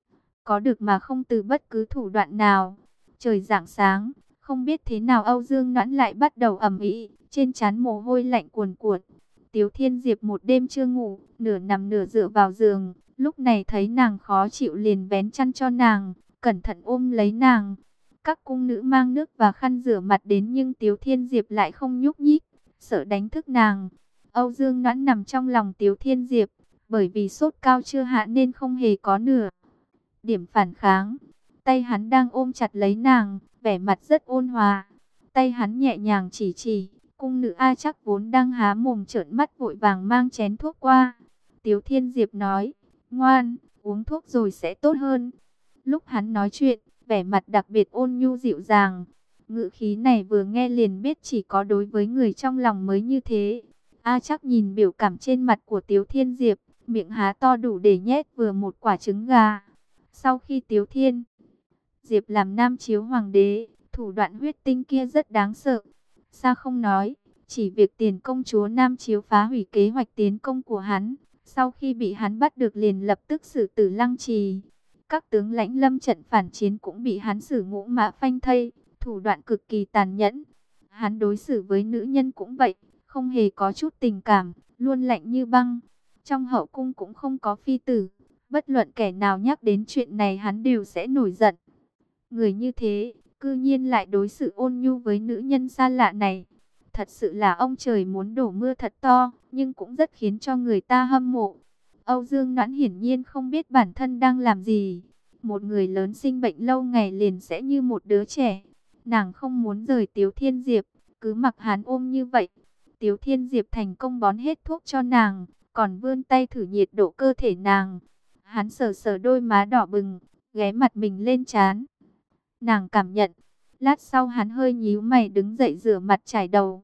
Có được mà không từ bất cứ thủ đoạn nào. Trời rạng sáng, không biết thế nào Âu Dương Noãn lại bắt đầu ầm ĩ, trên trán mồ hôi lạnh cuồn cuộn. Tiếu Thiên Diệp một đêm chưa ngủ, nửa nằm nửa dựa vào giường, lúc này thấy nàng khó chịu liền vén chăn cho nàng, cẩn thận ôm lấy nàng. Các cung nữ mang nước và khăn rửa mặt đến nhưng Tiếu Thiên Diệp lại không nhúc nhích, sợ đánh thức nàng. Âu Dương Noãn nằm trong lòng Tiếu Thiên Diệp, bởi vì sốt cao chưa hạ nên không hề có nửa điểm phản kháng. Tay hắn đang ôm chặt lấy nàng, vẻ mặt rất ôn hòa. Tay hắn nhẹ nhàng chỉ chỉ, cung nữ A Chắc vốn đang há mồm trợn mắt vội vàng mang chén thuốc qua. Tiếu Thiên Diệp nói, ngoan, uống thuốc rồi sẽ tốt hơn. Lúc hắn nói chuyện, vẻ mặt đặc biệt ôn nhu dịu dàng. Ngữ khí này vừa nghe liền biết chỉ có đối với người trong lòng mới như thế. A Chắc nhìn biểu cảm trên mặt của Tiếu Thiên Diệp, miệng há to đủ để nhét vừa một quả trứng gà. Sau khi Tiếu Thiên Diệp làm nam chiếu hoàng đế, thủ đoạn huyết tinh kia rất đáng sợ. Sao không nói, chỉ việc tiền công chúa nam chiếu phá hủy kế hoạch tiến công của hắn. Sau khi bị hắn bắt được liền lập tức xử tử Lăng Trì. Các tướng lãnh lâm trận phản chiến cũng bị hắn xử ngũ mã phanh thây, thủ đoạn cực kỳ tàn nhẫn. Hắn đối xử với nữ nhân cũng vậy, không hề có chút tình cảm, luôn lạnh như băng. Trong hậu cung cũng không có phi tử, bất luận kẻ nào nhắc đến chuyện này hắn đều sẽ nổi giận. Người như thế, cư nhiên lại đối xử ôn nhu với nữ nhân xa lạ này. Thật sự là ông trời muốn đổ mưa thật to, nhưng cũng rất khiến cho người ta hâm mộ. Âu Dương Noãn hiển nhiên không biết bản thân đang làm gì. Một người lớn sinh bệnh lâu ngày liền sẽ như một đứa trẻ. Nàng không muốn rời Tiếu Thiên Diệp, cứ mặc hắn ôm như vậy. Tiếu Thiên Diệp thành công bón hết thuốc cho nàng, còn vươn tay thử nhiệt độ cơ thể nàng. Hắn sờ sờ đôi má đỏ bừng, ghé mặt mình lên trán. Nàng cảm nhận. Lát sau hắn hơi nhíu mày đứng dậy rửa mặt chải đầu.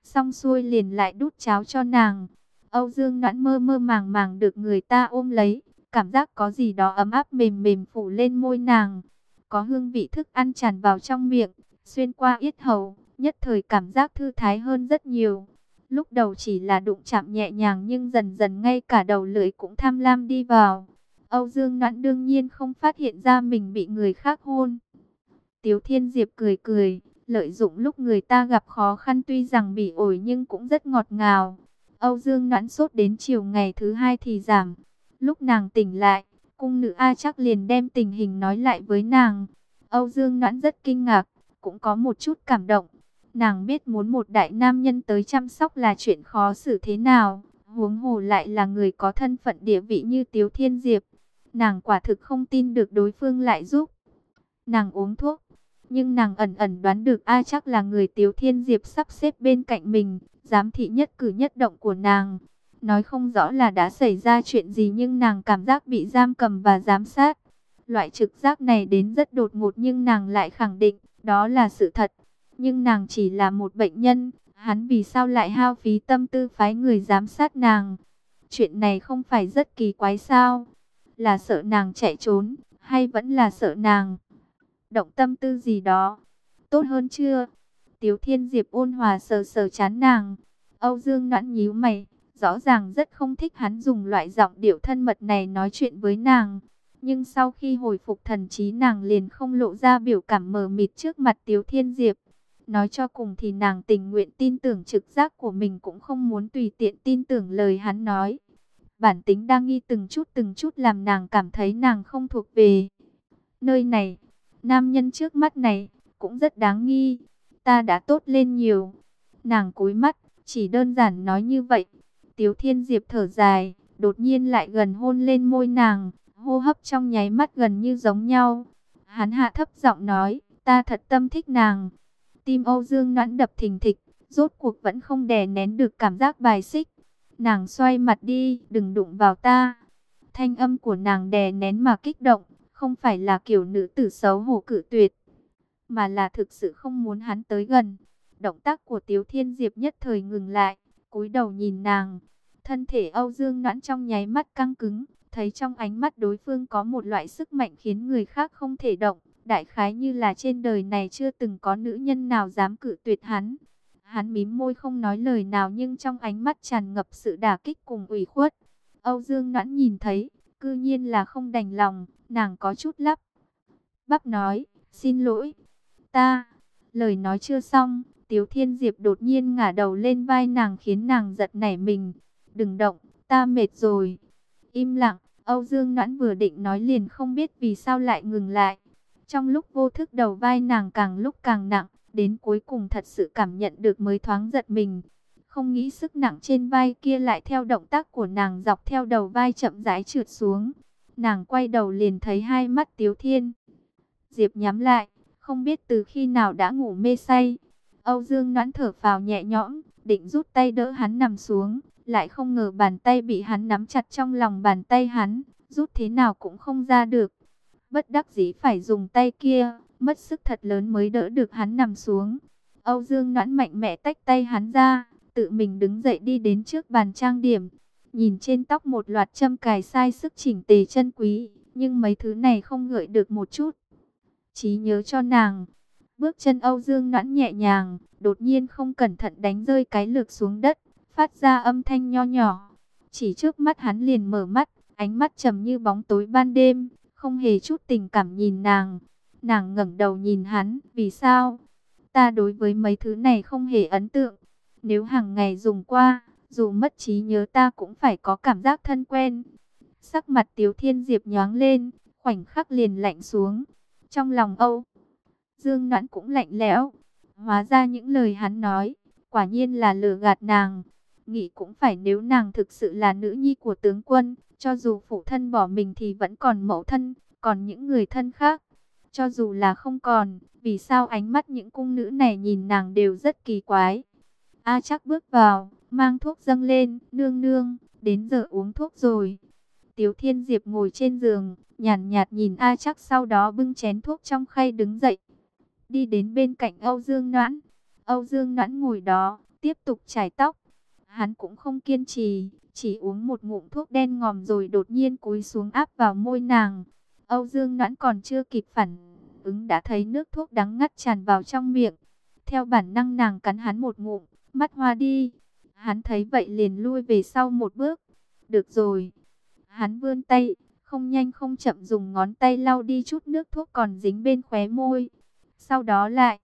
xong xuôi liền lại đút cháo cho nàng. Âu Dương Noãn mơ mơ màng màng được người ta ôm lấy, cảm giác có gì đó ấm áp mềm mềm phủ lên môi nàng. Có hương vị thức ăn tràn vào trong miệng, xuyên qua yết hầu, nhất thời cảm giác thư thái hơn rất nhiều. Lúc đầu chỉ là đụng chạm nhẹ nhàng nhưng dần dần ngay cả đầu lưỡi cũng tham lam đi vào. Âu Dương Noãn đương nhiên không phát hiện ra mình bị người khác hôn. Tiếu Thiên Diệp cười cười, lợi dụng lúc người ta gặp khó khăn tuy rằng bị ổi nhưng cũng rất ngọt ngào. Âu Dương Noãn sốt đến chiều ngày thứ hai thì giảm. Lúc nàng tỉnh lại, cung nữ A Trắc liền đem tình hình nói lại với nàng. Âu Dương Noãn rất kinh ngạc, cũng có một chút cảm động. Nàng biết muốn một đại nam nhân tới chăm sóc là chuyện khó xử thế nào, huống hồ lại là người có thân phận địa vị như Tiếu Thiên Diệp. Nàng quả thực không tin được đối phương lại giúp nàng uống thuốc. Nhưng nàng ẩn ẩn đoán được A Trắc là người Tiếu Thiên Diệp sắp xếp bên cạnh mình, giám thị nhất cử nhất động của nàng. Nói không rõ là đã xảy ra chuyện gì nhưng nàng cảm giác bị giam cầm và giám sát. Loại trực giác này đến rất đột ngột nhưng nàng lại khẳng định đó là sự thật. Nhưng nàng chỉ là một bệnh nhân, hắn vì sao lại hao phí tâm tư phái người giám sát nàng? Chuyện này không phải rất kỳ quái sao? Là sợ nàng chạy trốn, hay vẫn là sợ nàng động tâm tư gì đó? Tốt hơn chưa? Tiếu Thiên Diệp ôn hòa sờ sờ trán nàng. Âu Dương Noãn nhíu mày, rõ ràng rất không thích hắn dùng loại giọng điệu thân mật này nói chuyện với nàng. Nhưng sau khi hồi phục thần trí nàng liền không lộ ra biểu cảm mờ mịt trước mặt Tiếu Thiên Diệp. Nói cho cùng thì nàng tình nguyện tin tưởng trực giác của mình cũng không muốn tùy tiện tin tưởng lời hắn nói. Bản tính đa nghi từng chút từng chút làm nàng cảm thấy nàng không thuộc về nơi này. Nam nhân trước mắt này cũng rất đáng nghi. Ta đã tốt lên nhiều. Nàng cúi mắt, chỉ đơn giản nói như vậy. Tiếu Thiên Diệp thở dài, đột nhiên lại gần hôn lên môi nàng, hô hấp trong nháy mắt gần như giống nhau. Hắn hạ thấp giọng nói, ta thật tâm thích nàng. Tim Âu Dương Noãn đập thình thịch, rốt cuộc vẫn không đè nén được cảm giác bài xích. Nàng xoay mặt đi, đừng đụng vào ta. Thanh âm của nàng đè nén mà kích động, không phải là kiểu nữ tử xấu hổ cự tuyệt, mà là thực sự không muốn hắn tới gần. Động tác của Tiếu Thiên Diệp nhất thời ngừng lại, cúi đầu nhìn nàng. Thân thể Âu Dương Noãn trong nháy mắt căng cứng, thấy trong ánh mắt đối phương có một loại sức mạnh khiến người khác không thể động. Đại khái như là trên đời này chưa từng có nữ nhân nào dám cự tuyệt hắn. Hắn mím môi không nói lời nào nhưng trong ánh mắt tràn ngập sự đả kích cùng ủy khuất. Âu Dương Noãn nhìn thấy, cư nhiên là không đành lòng, nàng có chút lắp bắp nói, xin lỗi, ta. Lời nói chưa xong, Tiếu Thiên Diệp đột nhiên ngả đầu lên vai nàng khiến nàng giật nảy mình. Đừng động, ta mệt rồi. Im lặng, Âu Dương Noãn vừa định nói liền không biết vì sao lại ngừng lại. Trong lúc vô thức đầu vai nàng càng lúc càng nặng, đến cuối cùng thật sự cảm nhận được mới thoáng giật mình. Không nghĩ sức nặng trên vai kia lại theo động tác của nàng dọc theo đầu vai chậm rãi trượt xuống. Nàng quay đầu liền thấy hai mắt Tiếu Thiên Diệp nhắm lại, không biết từ khi nào đã ngủ mê say. Âu Dương Noãn thở phào nhẹ nhõm, định rút tay đỡ hắn nằm xuống, lại không ngờ bàn tay bị hắn nắm chặt trong lòng bàn tay hắn, rút thế nào cũng không ra được. Bất đắc dĩ phải dùng tay kia, mất sức thật lớn mới đỡ được hắn nằm xuống. Âu Dương Noãn mạnh mẽ tách tay hắn ra, tự mình đứng dậy đi đến trước bàn trang điểm. Nhìn trên tóc một loạt châm cài sai sức chỉnh tề chân quý, nhưng mấy thứ này không gợi được một chút trí nhớ cho nàng. Bước chân Âu Dương Noãn nhẹ nhàng, đột nhiên không cẩn thận đánh rơi cái lược xuống đất, phát ra âm thanh nho nhỏ. Chỉ trước mắt hắn liền mở mắt, ánh mắt trầm như bóng tối ban đêm, không hề chút tình cảm nhìn nàng. Nàng ngẩng đầu nhìn hắn, vì sao? Ta đối với mấy thứ này không hề ấn tượng. Nếu hàng ngày dùng qua, dù mất trí nhớ ta cũng phải có cảm giác thân quen. Sắc mặt Tiếu Thiên Diệp nhoáng lên, khoảnh khắc liền lạnh xuống. Trong lòng Âu Dương Noãn cũng lạnh lẽo. Hóa ra những lời hắn nói, quả nhiên là lừa gạt nàng. Nghĩ cũng phải, nếu nàng thực sự là nữ nhi của tướng quân, cho dù phụ thân bỏ mình thì vẫn còn mẫu thân, còn những người thân khác. Cho dù là không còn, vì sao ánh mắt những cung nữ này nhìn nàng đều rất kỳ quái. A Trắc bước vào, mang thuốc dâng lên, nương nương, đến giờ uống thuốc rồi. Tiếu Thiên Diệp ngồi trên giường, nhàn nhạt, nhạt nhìn A Trắc, sau đó bưng chén thuốc trong khay đứng dậy. Đi đến bên cạnh Âu Dương Noãn. Âu Dương Noãn ngồi đó, tiếp tục chải tóc. Hắn cũng không kiên trì, chỉ uống một ngụm thuốc đen ngòm rồi đột nhiên cúi xuống áp vào môi nàng. Âu Dương Noãn còn chưa kịp phản ứng đã thấy nước thuốc đắng ngắt tràn vào trong miệng. Theo bản năng nàng cắn hắn một ngụm, mắt hoa đi. Hắn thấy vậy liền lui về sau một bước. Được rồi. Hắn vươn tay, không nhanh không chậm dùng ngón tay lau đi chút nước thuốc còn dính bên khóe môi. Sau đó lại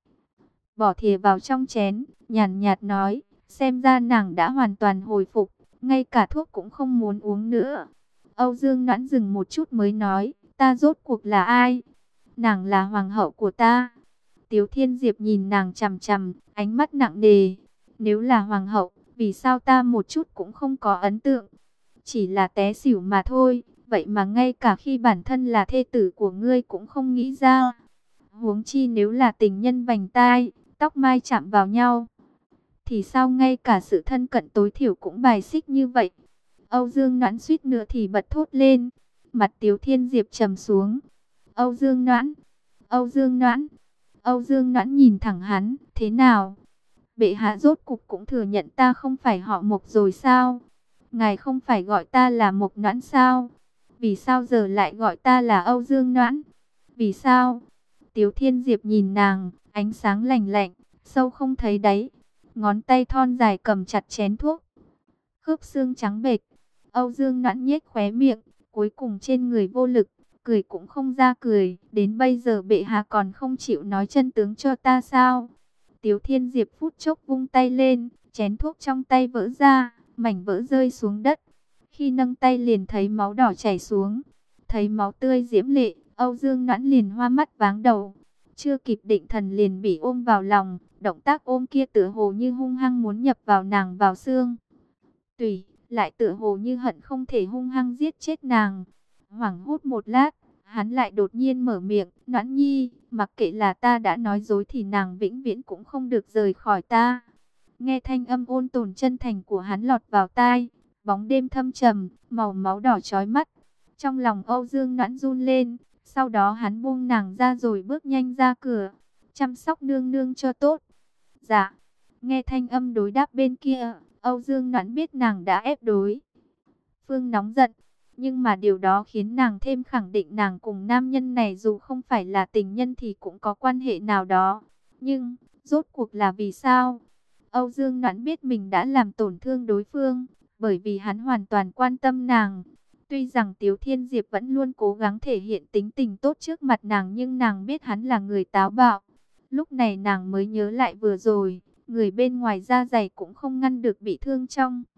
bỏ thìa vào trong chén, nhàn nhạt nói, xem ra nàng đã hoàn toàn hồi phục, ngay cả thuốc cũng không muốn uống nữa. Âu Dương Noãn dừng một chút mới nói, ta rốt cuộc là ai? Nàng là hoàng hậu của ta. Tiếu Thiên Diệp nhìn nàng chằm chằm, ánh mắt nặng nề. Nếu là hoàng hậu, vì sao ta một chút cũng không có ấn tượng? Chỉ là té xỉu mà thôi, vậy mà ngay cả khi bản thân là thê tử của ngươi cũng không nghĩ ra. Huống chi nếu là tình nhân vành tai, tóc mai chạm vào nhau, thì sao ngay cả sự thân cận tối thiểu cũng bài xích như vậy? Âu Dương Noãn suýt nữa thì bật thốt lên. Mặt Tiếu Thiên Diệp trầm xuống. Âu Dương Noãn, Âu Dương Noãn, Âu Dương Noãn nhìn thẳng hắn, thế nào? Bệ hạ rốt cục cũng thừa nhận ta không phải họ Mộc rồi sao? Ngài không phải gọi ta là Mộc Noãn sao? Vì sao giờ lại gọi ta là Âu Dương Noãn? Vì sao? Tiếu Thiên Diệp nhìn nàng, ánh sáng lạnh lạnh, sâu không thấy đáy. Ngón tay thon dài cầm chặt chén thuốc. Khớp xương trắng bệch. Âu Dương Noãn nhếch khóe miệng, cuối cùng trên người vô lực, cười cũng không ra cười. Đến bây giờ bệ hạ còn không chịu nói chân tướng cho ta sao? Tiếu Thiên Diệp phút chốc vung tay lên, chén thuốc trong tay vỡ ra, mảnh vỡ rơi xuống đất. Khi nâng tay liền thấy máu đỏ chảy xuống. Thấy máu tươi diễm lệ, Âu Dương Noãn liền hoa mắt váng đầu. Chưa kịp định thần liền bị ôm vào lòng. Động tác ôm kia tựa hồ như hung hăng muốn nhập vào nàng vào xương tủy, lại tựa hồ như hận không thể hung hăng giết chết nàng. Hoảng hốt một lát, hắn lại đột nhiên mở miệng, Noãn Nhi, mặc kệ là ta đã nói dối thì nàng vĩnh viễn cũng không được rời khỏi ta. Nghe thanh âm ôn tồn chân thành của hắn lọt vào tai, bóng đêm thâm trầm, màu máu đỏ chói mắt. Trong lòng Âu Dương Noãn run lên, sau đó hắn buông nàng ra rồi bước nhanh ra cửa, chăm sóc nương nương cho tốt. Dạ, nghe thanh âm đối đáp bên kia, Âu Dương Noãn biết nàng đã ép đối phương nóng giận, nhưng mà điều đó khiến nàng thêm khẳng định nàng cùng nam nhân này dù không phải là tình nhân thì cũng có quan hệ nào đó. Nhưng, rốt cuộc là vì sao? Âu Dương Noãn biết mình đã làm tổn thương đối phương, bởi vì hắn hoàn toàn quan tâm nàng. Tuy rằng Tiếu Thiên Diệp vẫn luôn cố gắng thể hiện tính tình tốt trước mặt nàng, nhưng nàng biết hắn là người táo bạo. Lúc này nàng mới nhớ lại vừa rồi, người bên ngoài da dày cũng không ngăn được bị thương trong